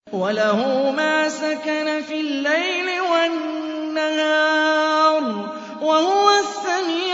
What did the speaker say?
وَلَهُ مَا سَكَنَ فِي اللَّيْلِ وَالنَّهَارِ ۚ وَهُوَ السَّمِيعُ